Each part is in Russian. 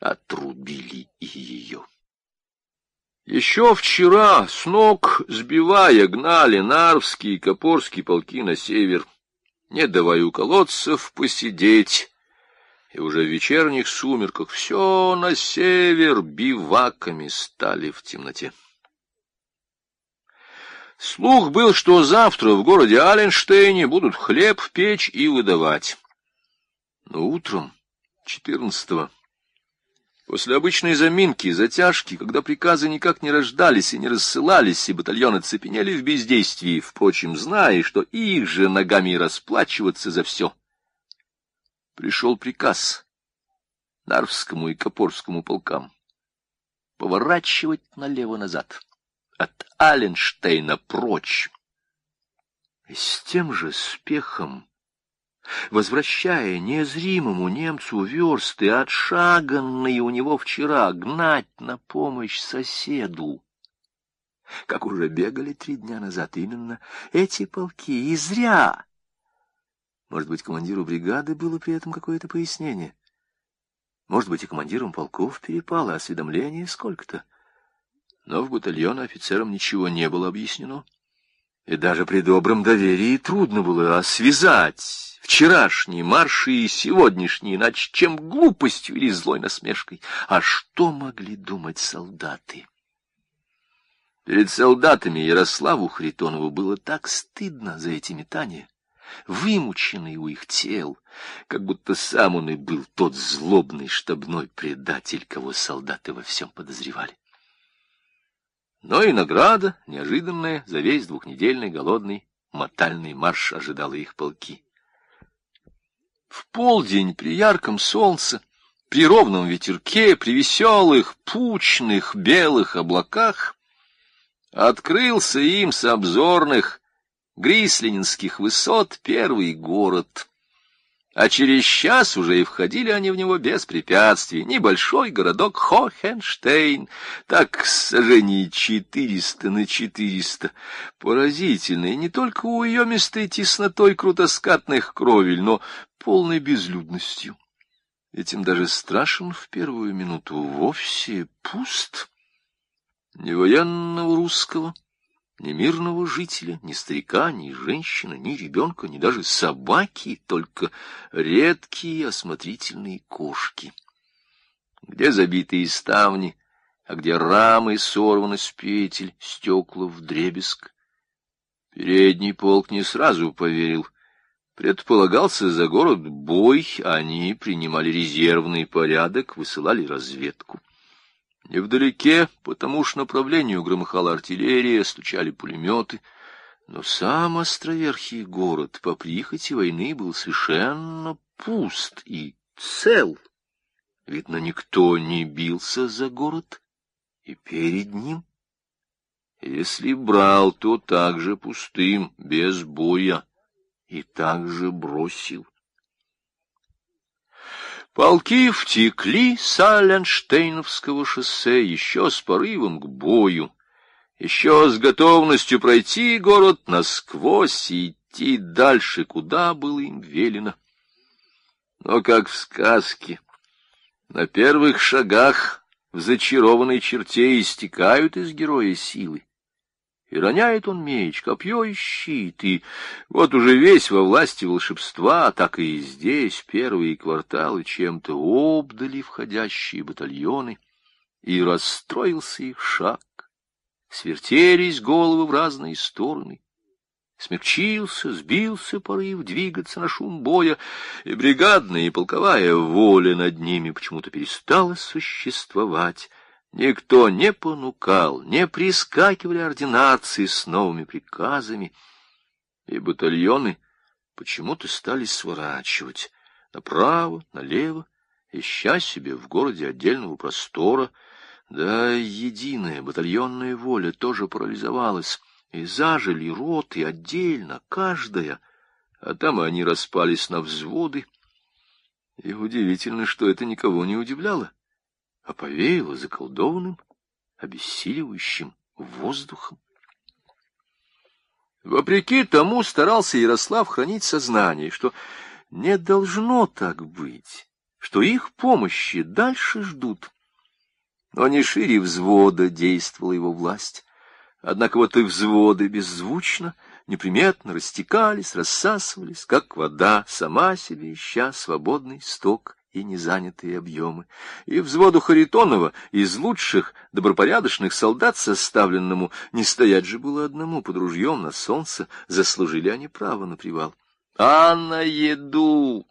отрубили и ее. Еще вчера, с ног сбивая, гнали Нарвские и Копорские полки на север, не давая у колодцев посидеть, и уже в вечерних сумерках все на север биваками стали в темноте. Слух был, что завтра в городе Аленштейне будут хлеб печь и выдавать. Но утром 14-го, после обычной заминки и затяжки, когда приказы никак не рождались и не рассылались, и батальоны цепенели в бездействии, впрочем, зная, что их же ногами расплачиваться за все, пришел приказ Нарвскому и Копорскому полкам поворачивать налево-назад, от Аленштейна прочь. И с тем же спехом, возвращая незримому немцу версты, отшаганные у него вчера, гнать на помощь соседу, как уже бегали 3 дня назад именно эти полки, и зря. Может быть, командиру бригады было при этом какое-то пояснение. Может быть, и командирам полков перепало осведомление сколько-то. Но в батальон офицерам ничего не было объяснено. И даже при добром доверии трудно было связать вчерашние марши и сегодняшние, иначе чем глупостью или злой насмешкой. А что могли думать солдаты? Перед солдатами Ярославу Харитонову было так стыдно за эти метания, вымученный у их тел, как будто сам он и был тот злобный штабной предатель, кого солдаты во всем подозревали. Но и награда, неожиданная, за весь 2-недельный голодный мотальный марш ожидала их полки. В полдень при ярком солнце, при ровном ветерке, при веселых, пучных, белых облаках открылся им с обзорных Грислининских высот первый город. А через час уже и входили они в него без препятствий. Небольшой городок Хохенштейн, так сажений 400 на 400. Поразительный не только уемистой теснотой крутоскатных кровель, но полной безлюдностью. Этим даже страшен в первую минуту, вовсе пуст. Ни военного русского, ни мирного жителя, ни старика, ни женщины, ни ребенка, ни даже собаки, только редкие осмотрительные кошки. Где забитые ставни, а где рамы сорваны с петель, стекла вдребезг. Передний полк не сразу поверил. Предполагался за город бой, они принимали резервный порядок, высылали разведку. Невдалеке, по тому же направлению, громыхала артиллерия, стучали пулеметы, но сам островерхий город по прихоти войны был совершенно пуст и цел. Видно, никто не бился за город и перед ним. Если брал, то также пустым, без боя, и также бросил. Полки втекли с Аленштейновского шоссе еще с порывом к бою, еще с готовностью пройти город насквозь и идти дальше, куда было им велено. Но, как в сказке, на первых шагах в зачарованной черте истекают из героя силы. И роняет он меч, копье и щит, и вот уже весь во власти волшебства, так и здесь первые кварталы чем-то обдали входящие батальоны, и расстроился их шаг. Свертелись головы в разные стороны. Смягчился, сбился порыв двигаться на шум боя, и бригадная и полковая воля над ними почему-то перестала существовать. Никто не понукал, не прискакивали ординарцы с новыми приказами, и батальоны почему-то стали сворачивать направо, налево, ища себе в городе отдельного простора. Да, единая батальонная воля тоже парализовалась, и зажили роты отдельно, каждая, а там они распались на взводы. И удивительно, что это никого не удивляло, а повеяло заколдованным, обессиливающим воздухом. Вопреки тому старался Ярослав хранить сознание, что не должно так быть, что их помощи дальше ждут. Но не шире взвода действовала его власть. Однако вот и взводы беззвучно, неприметно растекались, рассасывались, как вода, сама себе ища свободный сток и незанятые объемы. И взводу Харитонова из лучших добропорядочных солдат составленному не стоять же было одному под ружьем на солнце, заслужили они право на привал. А на еду!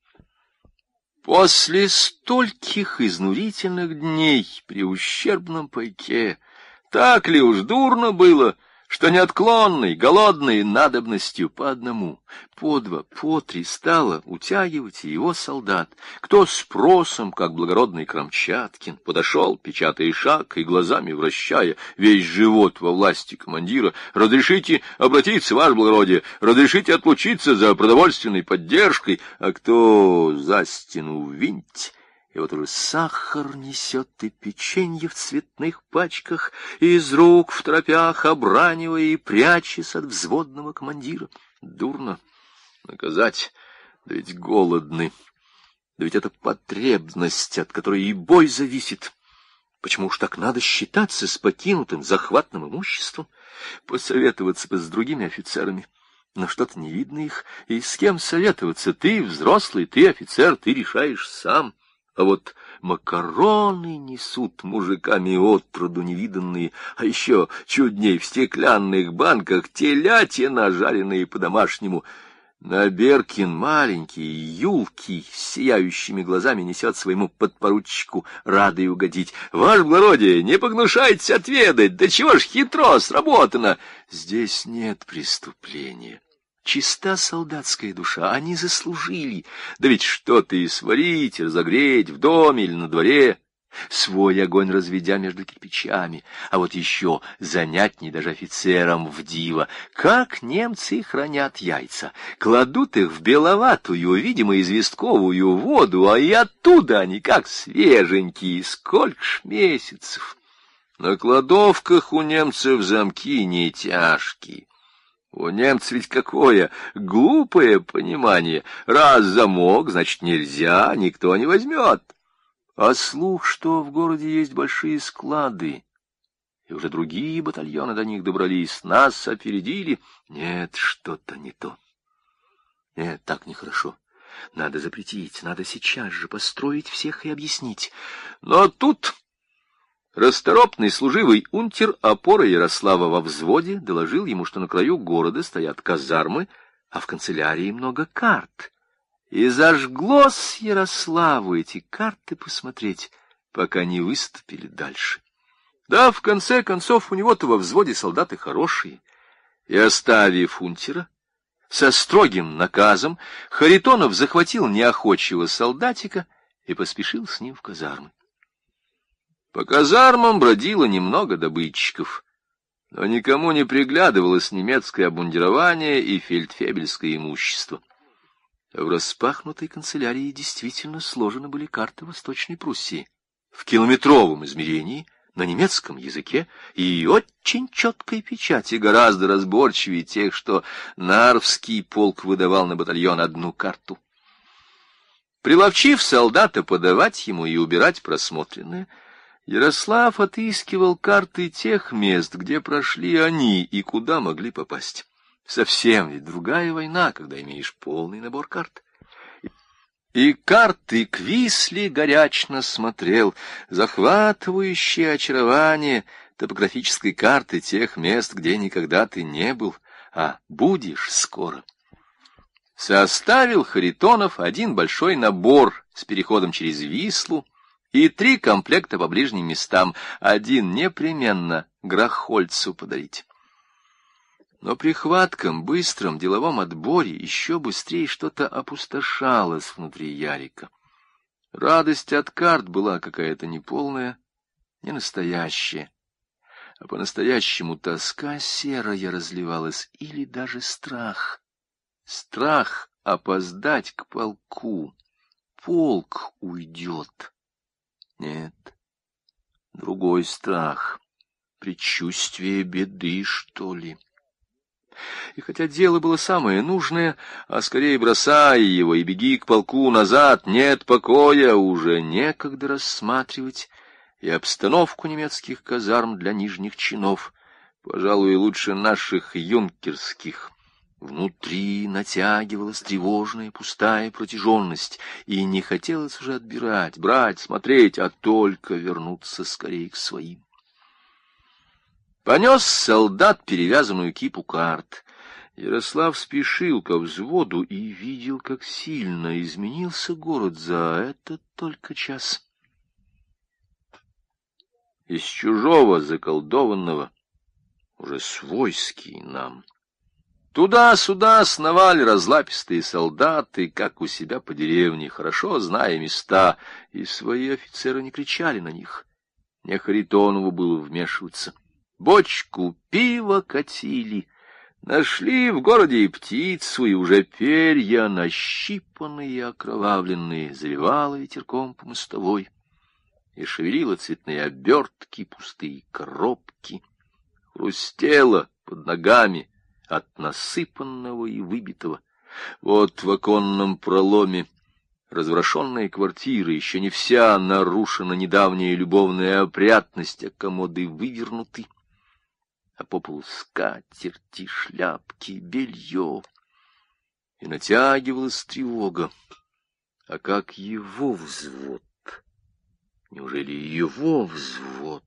После стольких изнурительных дней при ущербном пайке так ли уж дурно было, что неотклонной, голодной надобностью по одному, по два, по три стало утягивать его солдат, кто спросом, как благородный Крамчаткин, подошел, печатая шаг и глазами вращая весь живот во власти командира: «Разрешите обратиться, ваше благородие, разрешите отлучиться за продовольственной поддержкой», а кто за стену винть. И вот уже сахар несет и печенье в цветных пачках, и из рук в торопях обранивая и прячась от взводного командира. Дурно наказать, да ведь голодны, да ведь это потребность, от которой и бой зависит. Почему уж так надо считаться с покинутым захватным имуществом, посоветоваться бы с другими офицерами? Но что-то не видно их, и с кем советоваться? Ты взрослый, ты офицер, ты решаешь сам. А вот макароны несут мужиками отроду невиданные, а еще чудней в стеклянных банках телятина, жареные по-домашнему. Наберкин маленький, юлкий, с сияющими глазами несет своему подпоручику, радый угодить. «Ваше благородие, не погнушайтесь отведать, да чего ж хитро сработано!» Здесь нет преступления. Чиста солдатская душа, они заслужили. Да ведь что-то и сварить, и разогреть в доме или на дворе, свой огонь разведя между кирпичами. А вот еще занятней даже офицерам в диво. Как немцы хранят яйца? Кладут их в беловатую, видимо, известковую воду, а и оттуда они как свеженькие, сколько ж месяцев. На кладовках у немцев замки не тяжкие. У немцев ведь какое глупое понимание. Раз замок, значит, нельзя, никто не возьмет. А слух, что в городе есть большие склады, и уже другие батальоны до них добрались, нас опередили. Нет, что-то не то. Нет, так нехорошо. Надо запретить, надо сейчас же построить всех и объяснить. Но тут... Расторопный служивый унтер, опора Ярослава во взводе, доложил ему, что на краю города стоят казармы, а в канцелярии много карт. И зажгло с Ярославу эти карты посмотреть, пока не выступили дальше. Да, в конце концов, у него-то во взводе солдаты хорошие. И, оставив унтера, со строгим наказом, Харитонов захватил неохочего солдатика и поспешил с ним в казармы. По казармам бродило немного добытчиков, но никому не приглядывалось немецкое обмундирование и фельдфебельское имущество. В распахнутой канцелярии действительно сложены были карты Восточной Пруссии в километровом измерении, на немецком языке и очень четкой печати, гораздо разборчивее тех, что Нарвский полк выдавал на батальон одну карту. Приловчив солдата подавать ему и убирать просмотренное, Ярослав отыскивал карты тех мест, где прошли они и куда могли попасть. Совсем ведь другая война, когда имеешь полный набор карт. И карты к Висле горячно смотрел, захватывающее очарование топографической карты тех мест, где никогда ты не был, а будешь скоро. Составил Харитонов один большой набор с переходом через Вислу, и 3 комплекта по ближним местам, один непременно Грохольцу подарить. Но при хватком, быстром деловом отборе еще быстрее что-то опустошалось внутри Ярика. Радость от карт была какая-то неполная, не настоящая, а по-настоящему тоска серая разливалась или даже страх. Страх опоздать к полку. Полк уйдет. Нет, другой страх, предчувствие беды, что ли. И хотя дело было самое нужное, а скорее бросай его и беги к полку назад, нет покоя, уже некогда рассматривать и обстановку немецких казарм для нижних чинов, пожалуй, лучше наших юнкерских. Внутри натягивалась тревожная пустая протяженность, и не хотелось уже отбирать, брать, смотреть, а только вернуться скорее к своим. Понес солдат перевязанную кипу карт. Ярослав спешил ко взводу и видел, как сильно изменился город за этот только час. Из чужого заколдованного, уже свойский нам, туда-сюда сновали разлапистые солдаты, как у себя по деревне, хорошо зная места, и свои офицеры не кричали на них. Не Харитонову было вмешиваться. Бочку пива катили, нашли в городе и птицу, и уже перья, нащипанные и окровавленные, заливало ветерком по мостовой, и шевелило цветные обертки, пустые коробки, хрустело под ногами от насыпанного и выбитого. Вот в оконном проломе разворошенная квартира, еще не вся нарушена недавняя любовная опрятность, а комоды вывернуты, а по полу скатерти, шляпки, белье. И натягивалась тревога. А как его взвод? Неужели его взвод?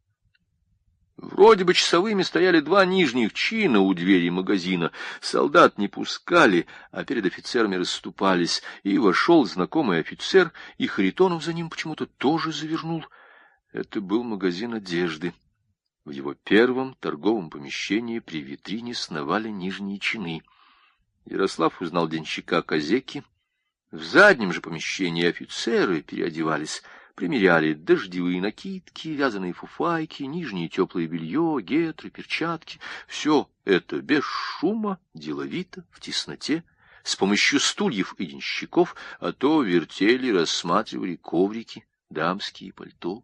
Вроде бы часовыми стояли два нижних чина у двери магазина. Солдат не пускали, а перед офицерами расступались. И вошел знакомый офицер, и Харитонов за ним почему-то тоже завернул. Это был магазин одежды. В его первом торговом помещении при витрине сновали нижние чины. Ярослав узнал денщика Козеки. В заднем же помещении офицеры переодевались, примеряли дождевые накидки, вязаные фуфайки, нижнее теплое белье, гетры, перчатки. Все это без шума, деловито, в тесноте, с помощью стульев и денщиков, а то вертели, рассматривали коврики, дамские пальто.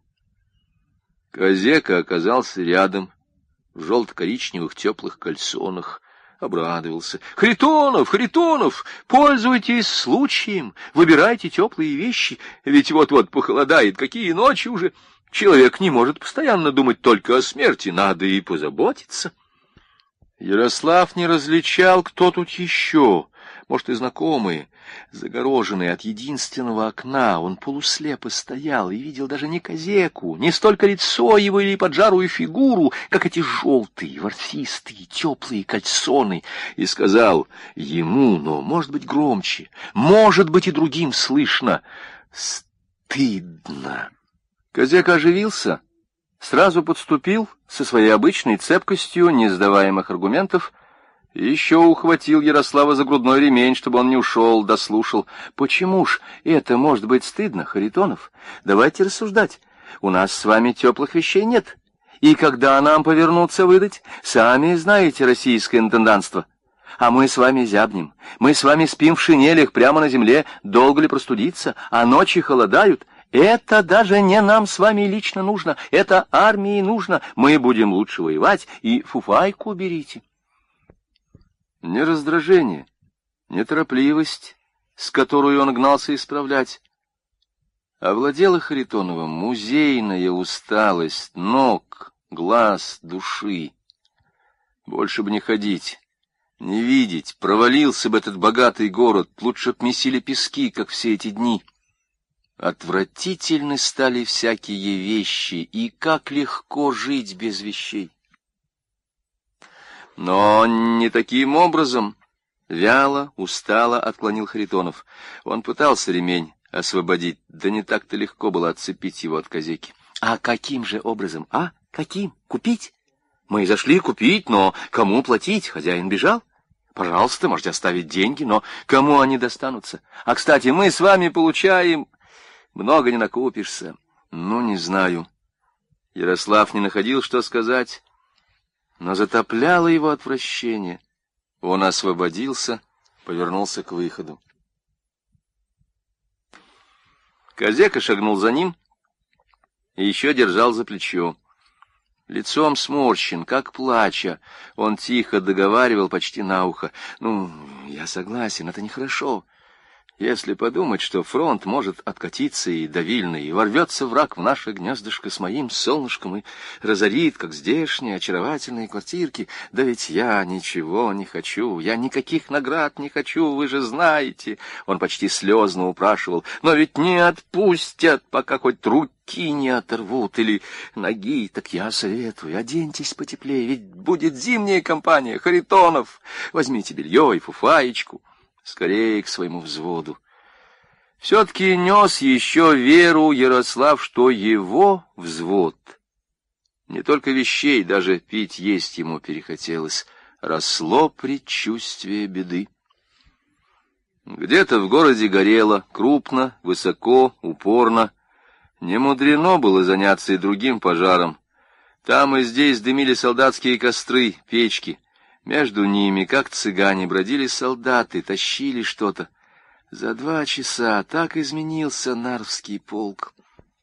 Козека оказался рядом, в желто-коричневых теплых кальсонах, обрадовался. «Харитонов, Харитонов, пользуйтесь случаем, выбирайте теплые вещи, ведь вот-вот похолодает, какие ночи уже. Человек не может постоянно думать только о смерти, надо и позаботиться». Ярослав не различал, кто тут еще, может, и знакомые. Загороженный от единственного окна, он полуслепо стоял и видел даже не Козеку, не столько лицо его или поджарую фигуру, как эти желтые, ворсистые, теплые кальсоны, и сказал ему, но, может быть, громче, может быть, и другим слышно: «Стыдно». Козека оживился, сразу подступил со своей обычной цепкостью несдаваемых аргументов, и еще ухватил Ярослава за грудной ремень, чтобы он не ушел, дослушал. «Почему ж это может быть стыдно, Харитонов? Давайте рассуждать. У нас с вами теплых вещей нет. И когда нам повернуться выдать? Сами знаете российское интендантство. А мы с вами зябнем. Мы с вами спим в шинелях прямо на земле. Долго ли простудиться? А ночи холодают. Это даже не нам с вами лично нужно. Это армии нужно. Мы будем лучше воевать. И фуфайку берите». Не раздражение, не торопливость, с которой он гнался исправлять, овладела Харитоновым музейная усталость ног, глаз, души. Больше бы не ходить, не видеть, провалился бы этот богатый город, лучше б месили пески, как все эти дни. Отвратительны стали всякие вещи, и как легко жить без вещей. Но не таким образом. Вяло, устало отклонил Харитонов. Он пытался ремень освободить, да не так-то легко было отцепить его от Козеки. А каким же образом, а? Каким? Купить? Мы зашли купить, но кому платить? Хозяин бежал? Пожалуйста, можете оставить деньги, но кому они достанутся? А, кстати, мы с вами получаем... Много не накупишься. Ну, не знаю. Ярослав не находил, что сказать, но затопляло его отвращение. Он освободился, повернулся к выходу. Козека шагнул за ним и еще держал за плечо. лицом сморщен, как плача. Он тихо договаривал почти на ухо: «Ну, я согласен, это нехорошо. Если подумать, что фронт может откатиться и до Вильны, и ворвется враг в наше гнездышко с моим солнышком и разорит, как здешние очаровательные квартирки, да ведь я ничего не хочу, я никаких наград не хочу, вы же знаете». Он почти слезно упрашивал: «Но ведь не отпустят, пока хоть руки не оторвут или ноги. Так я советую, оденьтесь потеплее, ведь будет зимняя кампания Харитонов. Возьмите белье и фуфаечку». Скорее к своему взводу. Все-таки нес еще веру Ярослав, что его взвод, не только вещей, даже пить есть ему перехотелось, росло предчувствие беды. Где-то в городе горело, крупно, высоко, упорно. Не мудрено было заняться и другим пожаром. Там и здесь дымили солдатские костры, печки. Между ними, как цыгане, бродили солдаты, тащили что-то. За 2 часа так изменился Нарвский полк.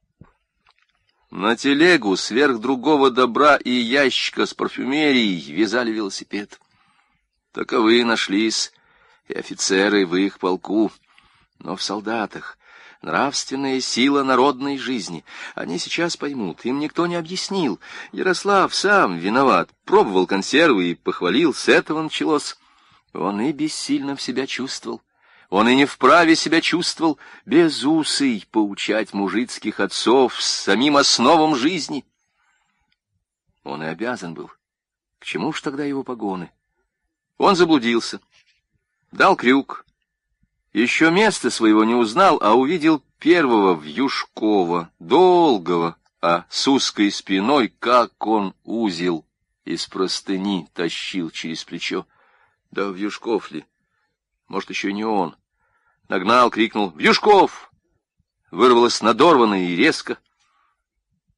На телегу сверх другого добра и ящика с парфюмерией вязали велосипед. Таковые нашлись и офицеры в их полку, но в солдатах нравственная сила народной жизни. Они сейчас поймут, им никто не объяснил. Ярослав сам виноват, пробовал консервы и похвалил, с этого началось. Он и бессильно в себя чувствовал. Он и не вправе себя чувствовал безусый поучать мужицких отцов с самим основам жизни. Он и обязан был. К чему ж тогда его погоны? Он заблудился, дал крюк. Еще места своего не узнал, а увидел первого Вьюшкова, долгого, а с узкой спиной, как он узел из простыни тащил через плечо. Да Вьюшков ли? Может, еще и не он. Нагнал, крикнул: «Вьюшков!» Вырвалось надорвано и резко.